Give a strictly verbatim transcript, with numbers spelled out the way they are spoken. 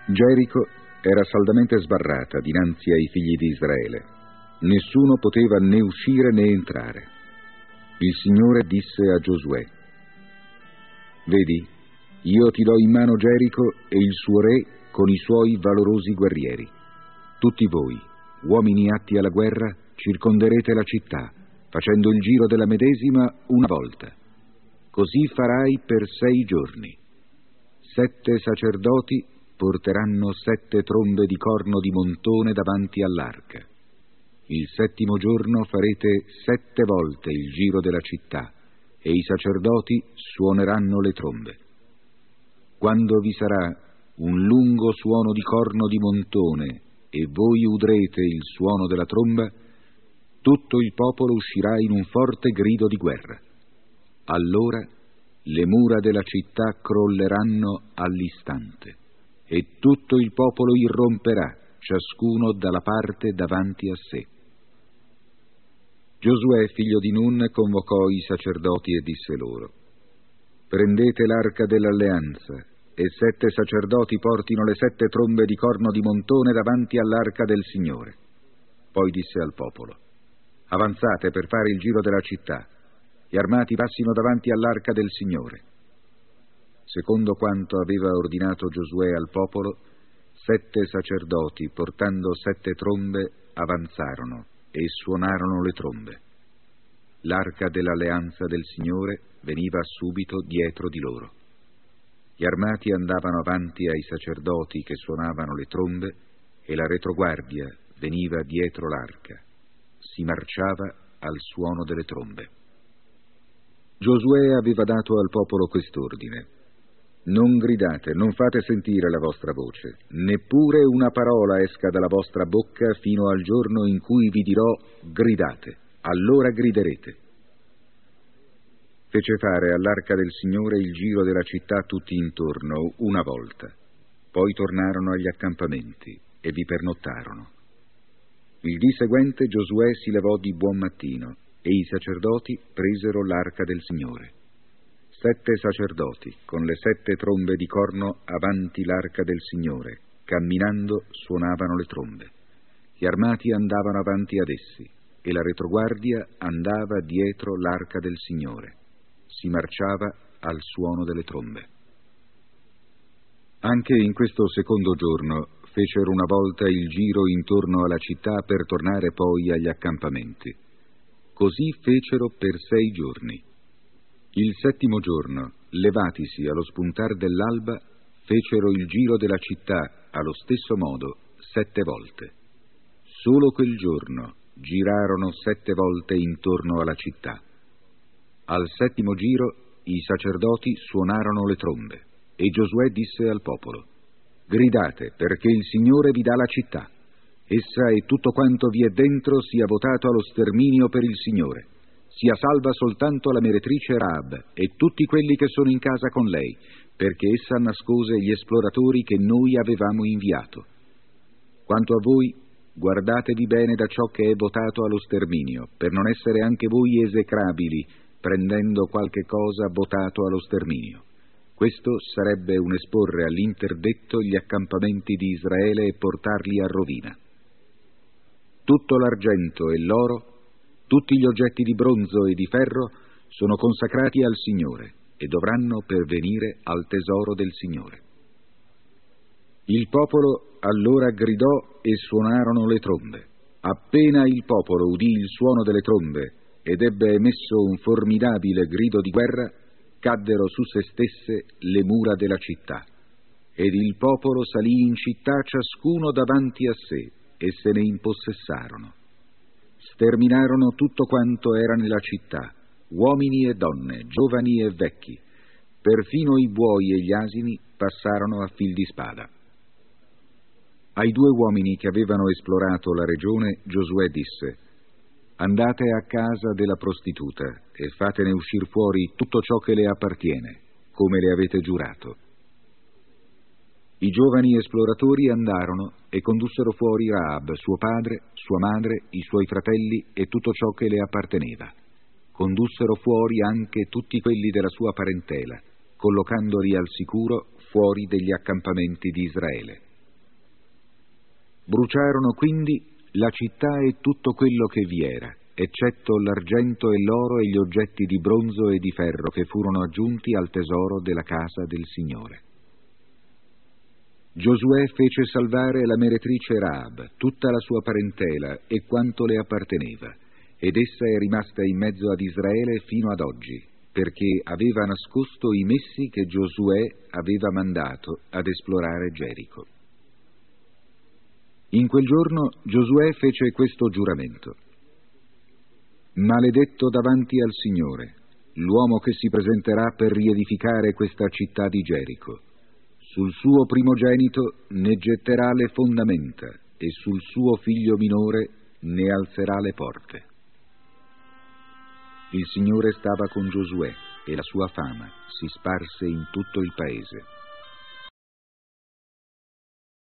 Gerico era saldamente sbarrata dinanzi ai figli di Israele. Nessuno poteva né uscire né entrare. Il Signore disse a Giosuè: «Vedi, io ti do in mano Gerico e il suo re con i suoi valorosi guerrieri. Tutti voi, uomini atti alla guerra, circonderete la città, facendo il giro della medesima una volta. Così farai per sei giorni. Sette sacerdoti porteranno sette trombe di corno di montone davanti all'arca. Il settimo giorno farete sette volte il giro della città e i sacerdoti suoneranno le trombe. Quando vi sarà un lungo suono di corno di montone e voi udrete il suono della tromba, tutto il popolo uscirà in un forte grido di guerra. Allora le mura della città crolleranno all'istante e tutto il popolo irromperà, ciascuno dalla parte davanti a sé». Giosuè, figlio di Nun, convocò i sacerdoti e disse loro: «Prendete l'arca dell'alleanza e sette sacerdoti portino le sette trombe di corno di montone davanti all'arca del Signore». Poi disse al popolo: «Avanzate per fare il giro della città. Gli armati passino davanti all'arca del Signore». Secondo quanto aveva ordinato Giosuè al popolo, sette sacerdoti, portando sette trombe, avanzarono e suonarono le trombe. L'arca dell'alleanza del Signore veniva subito dietro di loro. Gli armati andavano avanti ai sacerdoti che suonavano le trombe e la retroguardia veniva dietro l'arca. Si marciava al suono delle trombe. Giosuè aveva dato al popolo quest'ordine: «Non gridate, non fate sentire la vostra voce, neppure una parola esca dalla vostra bocca fino al giorno in cui vi dirò gridate, allora griderete». Fece fare all'arca del Signore il giro della città tutti intorno una volta. Poi tornarono agli accampamenti e vi pernottarono. Il dì seguente Giosuè si levò di buon mattino e i sacerdoti presero l'arca del Signore. Sette sacerdoti, con le sette trombe di corno avanti l'arca del Signore, camminando suonavano le trombe. Gli armati andavano avanti ad essi e la retroguardia andava dietro l'arca del Signore. Si marciava al suono delle trombe. Anche in questo secondo giorno fecero una volta il giro intorno alla città per tornare poi agli accampamenti. Così fecero per sei giorni. Il settimo giorno, levatisi allo spuntar dell'alba, fecero il giro della città allo stesso modo sette volte. Solo quel giorno girarono sette volte intorno alla città. Al settimo giro i sacerdoti suonarono le trombe e Giosuè disse al popolo: «Gridate, perché il Signore vi dà la città. Essa e tutto quanto vi è dentro sia votato allo sterminio per il Signore. Sia salva soltanto la meretrice Rahab e tutti quelli che sono in casa con lei, perché essa nascose gli esploratori che noi avevamo inviato. Quanto a voi, guardatevi bene da ciò che è votato allo sterminio, per non essere anche voi esecrabili, prendendo qualche cosa votato allo sterminio. Questo sarebbe un esporre all'interdetto gli accampamenti di Israele e portarli a rovina. Tutto l'argento e l'oro, tutti gli oggetti di bronzo e di ferro sono consacrati al Signore e dovranno pervenire al tesoro del Signore». Il popolo allora gridò e suonarono le trombe. Appena il popolo udì il suono delle trombe ed ebbe emesso un formidabile grido di guerra, caddero su se stesse le mura della città, ed il popolo salì in città ciascuno davanti a sé e se ne impossessarono. Sterminarono tutto quanto era nella città, uomini e donne, giovani e vecchi, perfino i buoi e gli asini passarono a fil di spada. Ai due uomini che avevano esplorato la regione, Giosuè disse: «Andate a casa della prostituta e fatene uscir fuori tutto ciò che le appartiene, come le avete giurato». I giovani esploratori andarono e condussero fuori Rahab, suo padre, sua madre, i suoi fratelli e tutto ciò che le apparteneva. Condussero fuori anche tutti quelli della sua parentela, collocandoli al sicuro fuori degli accampamenti di Israele. Bruciarono quindi la città e tutto quello che vi era, eccetto l'argento e l'oro e gli oggetti di bronzo e di ferro che furono aggiunti al tesoro della casa del Signore. Giosuè fece salvare la meretrice Raab, tutta la sua parentela e quanto le apparteneva, ed essa è rimasta in mezzo ad Israele fino ad oggi, perché aveva nascosto i messi che Giosuè aveva mandato ad esplorare Gerico. In quel giorno Giosuè fece questo giuramento: maledetto davanti al Signore l'uomo che si presenterà per riedificare questa città di Gerico. Sul suo primogenito ne getterà le fondamenta e sul suo figlio minore ne alzerà le porte. Il Signore stava con Giosuè e la sua fama si sparse in tutto il paese.